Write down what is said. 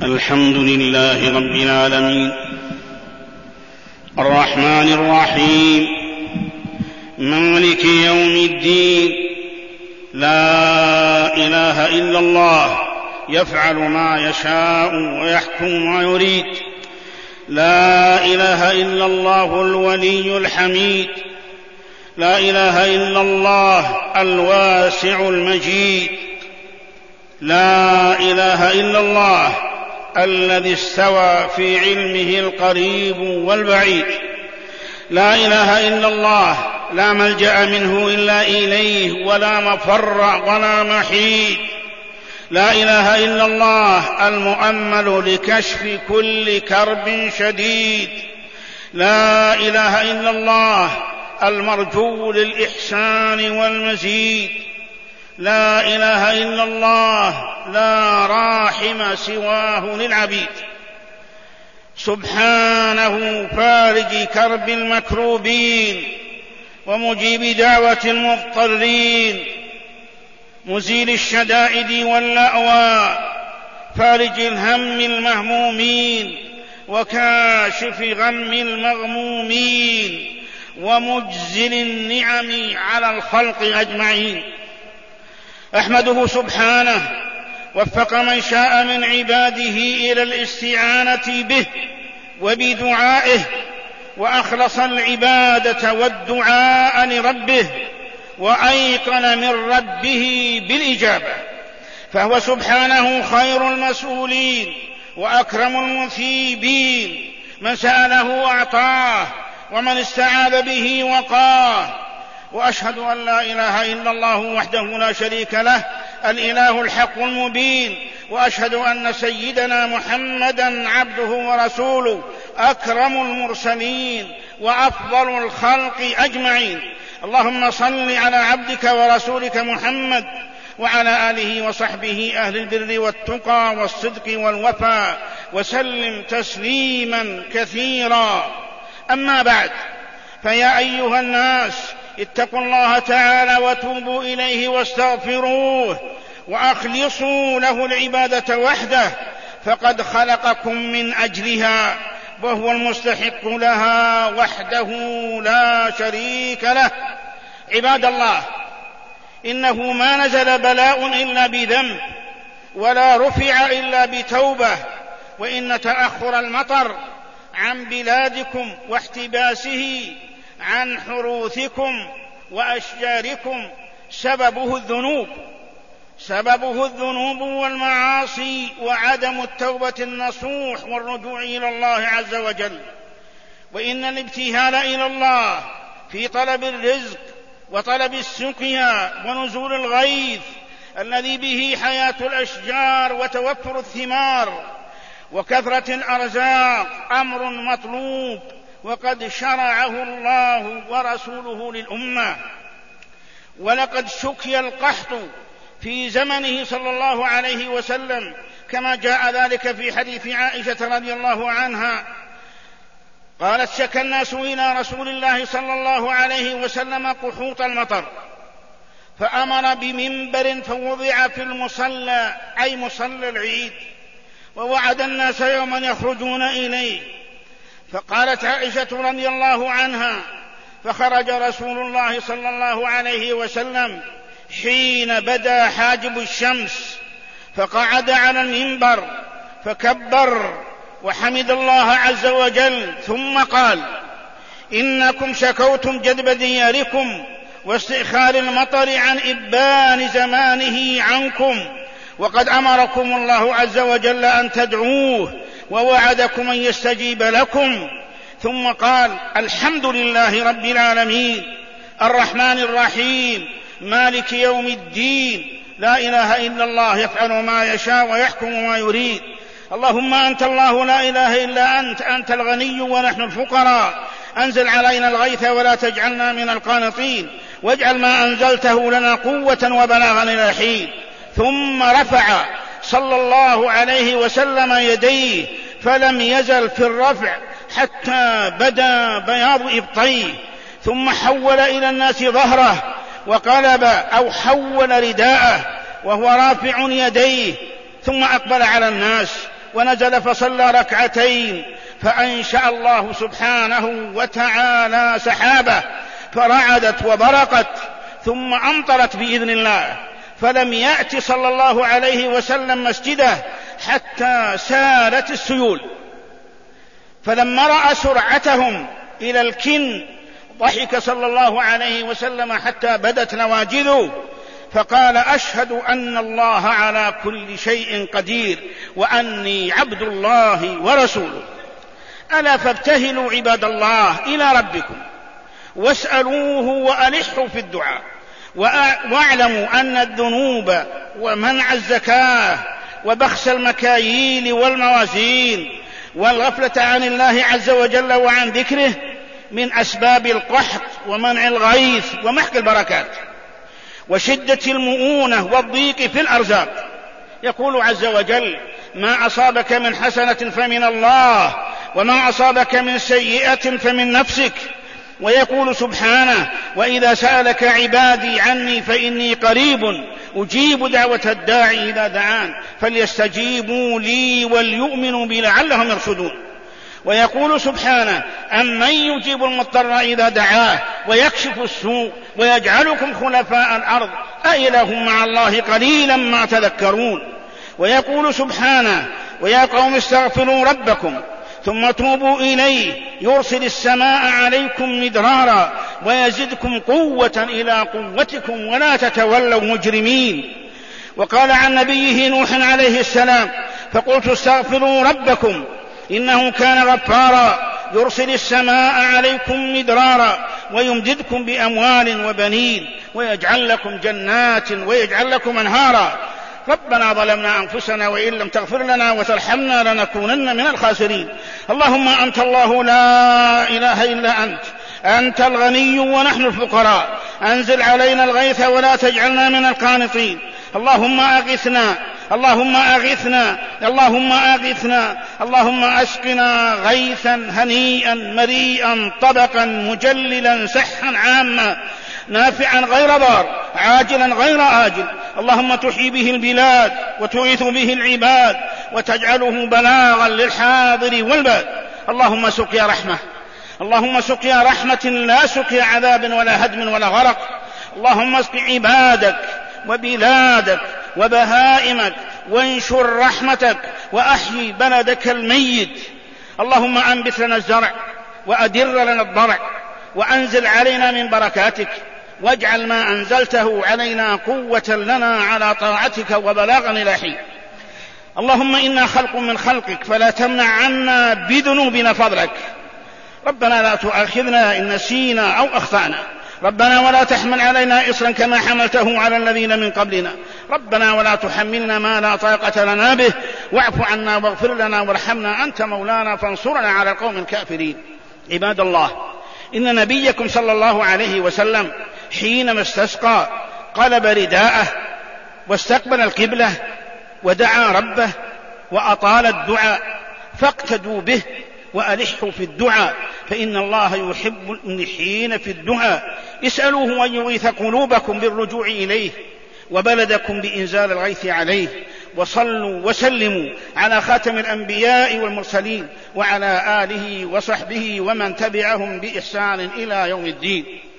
الحمد لله رب العالمين الرحمن الرحيم مالك يوم الدين. لا إله إلا الله يفعل ما يشاء ويحكم ما يريد. لا إله إلا الله الولي الحميد. لا إله إلا الله الواسع المجيد. لا إله إلا الله الذي استوى في علمه القريب والبعيد. لا إله إلا الله لا ملجأ منه إلا إليه ولا مفر ولا محيد. لا إله إلا الله المؤمل لكشف كل كرب شديد. لا إله إلا الله المرجو للإحسان والمزيد. لا إله إلا الله لا راحم سواه للعبيد. سبحانه فارج كرب المكروبين ومجيب دعوة المضطرين، مزيل الشدائد واللأوى، فارج الهم المهمومين وكاشف غم المغمومين، ومجزل النعم على الخلق أجمعين. أحمده سبحانه وفق من شاء من عباده إلى الاستعانة به وبدعائه، وأخلص العبادة والدعاء لربه، وأيقن من ربه بالإجابة، فهو سبحانه خير المسؤولين وأكرم المثيبين. من سأله أعطاه، ومن استعاذ به وقاه. وأشهد أن لا إله إلا الله وحده لا شريك له الإله الحق المبين، وأشهد أن سيدنا محمدًا عبده ورسوله أكرم المرسلين وأفضل الخلق أجمعين. اللهم صل على عبدك ورسولك محمد وعلى آله وصحبه أهل البر والتقى والصدق والوفاء، وسلم تسليما كثيرا. أما بعد، فيا أيها الناس اتقوا الله تعالى وتوبوا إليه واستغفروه وأخلصوا له العبادة وحده، فقد خلقكم من أجلها وهو المستحق لها وحده لا شريك له. عباد الله، إنه ما نزل بلاء إلا بذنب، ولا رفع إلا بتوبة، وإن تأخر المطر عن بلادكم واحتباسه عن حروثكم وأشجاركم سببه الذنوب والمعاصي وعدم التوبة النصوح والرجوع إلى الله عز وجل. وإن الابتهال إلى الله في طلب الرزق وطلب السقيا ونزول الغيث الذي به حياة الأشجار وتوفر الثمار وكثرة الأرزاق أمر مطلوب، وقد شرعه الله ورسوله للأمة. ولقد شكي القحط في زمنه صلى الله عليه وسلم، كما جاء ذلك في حديث عائشة رضي الله عنها قالت: شكى الناس إلى رسول الله صلى الله عليه وسلم قحوط المطر، فأمر بمنبر فوضع في المصلى، أي مصلى العيد، ووعد الناس يوما يخرجون إليه. فقالت عائشة رضي الله عنها: فخرج رسول الله صلى الله عليه وسلم حين بدا حاجب الشمس، فقعد على المنبر فكبر وحمد الله عز وجل، ثم قال: إنكم شكوتم جذب دياركم واستئخار المطر عن إبان زمانه عنكم، وقد أمركم الله عز وجل أن تدعوه، ووعدكم أن يستجيب لكم. ثم قال: الحمد لله رب العالمين الرحمن الرحيم مالك يوم الدين. لا إله إلا الله يفعل ما يشاء ويحكم ما يريد. اللهم أنت الله لا إله إلا أنت الغني ونحن الفقراء. أنزل علينا الغيث ولا تجعلنا من القانطين، واجعل ما أنزلته لنا قوة وبلاغا إلى حين. ثم رفع صلى الله عليه وسلم يديه، فلم يزل في الرفع حتى بدا بياض إبطيه، ثم حول إلى الناس ظهره وقلب أو حول رداءه وهو رافع يديه، ثم أقبل على الناس ونزل فصلى ركعتين، فأنشأ الله سبحانه وتعالى سحابة فرعدت وبرقت ثم أمطرت بإذن الله، فلم يأت صلى الله عليه وسلم مسجده حتى سالت السيول. فلما رأى سرعتهم إلى الكن ضحك صلى الله عليه وسلم حتى بدت نواجذه، فقال: أشهد أن الله على كل شيء قدير وأني عبد الله ورسوله. ألا فابتهلوا عباد الله إلى ربكم واسألوه وألحوا في الدعاء، واعلموا أن الذنوب ومنع الزكاة وبخس المكاييل والموازين والغفلة عن الله عز وجل وعن ذكره من أسباب القحط ومنع الغيث ومحق البركات وشدة المؤونة والضيق في الأرزاق. يقول عز وجل: ما أصابك من حسنة فمن الله وما أصابك من سيئة فمن نفسك. ويقول سبحانه: وإذا سألك عبادي عني فإني قريب أجيب دعوة الداعي إذا دعان فليستجيبوا لي وليؤمنوا بي لعلهم يرشدون. ويقول سبحانه: أمن يجيب المضطر إذا دعاه ويكشف السوء ويجعلكم خلفاء الأرض أإله مع الله قليلا ما تذكرون. ويقول سبحانه: ويا قوم استغفروا ربكم ثم توبوا إليه يرسل السماء عليكم مدرارا ويزدكم قوة إلى قوتكم ولا تتولوا مجرمين. وقال عن نبيه نوح عليه السلام: فقلت استغفروا ربكم إنه كان غفارا يرسل السماء عليكم مدرارا ويمددكم بأموال وبنين ويجعل لكم جنات ويجعل لكم أنهارا. ربنا ظلمنا أنفسنا وإن لم تغفر لنا وترحمنا لنكونن من الخاسرين. اللهم أنت الله لا إله إلا أنت الغني ونحن الفقراء، أنزل علينا الغيث ولا تجعلنا من القانطين. اللهم أغثنا اللهم أغثنا اللهم أغثنا اللهم أسقنا غيثا هنيئا مريئا طبقا مجللا سحا عاما نافعا غير ضار عاجلا غير آجل. اللهم تحيي به البلاد وتغيث به العباد وتجعله بلاغا للحاضر والباد. اللهم سقيا رحمة، اللهم سقيا رحمة لا سقيا عذاب ولا هدم ولا غرق. اللهم اسق عبادك وبلادك وبهائمك وانشر رحمتك وأحيي بلدك الميت. اللهم أنبت لنا الزرع وأدر لنا الضرع وأنزل علينا من بركاتك واجعل ما أنزلته علينا قوة لنا على طاعتك وبلاغا إلى حين. اللهم إنا خلق من خلقك فلا تمنع عنا بذنوبنا فضلك. ربنا لا تؤاخذنا إن نسينا أو أخطأنا. ربنا ولا تحمل علينا إصرا كما حملته على الذين من قبلنا. ربنا ولا تحملنا ما لا طاقة لنا به واعف عنا واغفر لنا وارحمنا أنت مولانا فانصرنا على القوم الكافرين. عباد الله، إن نبيكم صلى الله عليه وسلم حينما استسقى قلب رداءه واستقبل القبلة ودعا ربه وأطال الدعاء، فاقتدوا به وألحوا في الدعاء فإن الله يحب الملحين في الدعاء. اسألوه أن يغيث قلوبكم بالرجوع إليه وبلدكم بإنزال الغيث عليه. وصلوا وسلموا على خاتم الأنبياء والمرسلين وعلى آله وصحبه ومن تبعهم بإحسان إلى يوم الدين.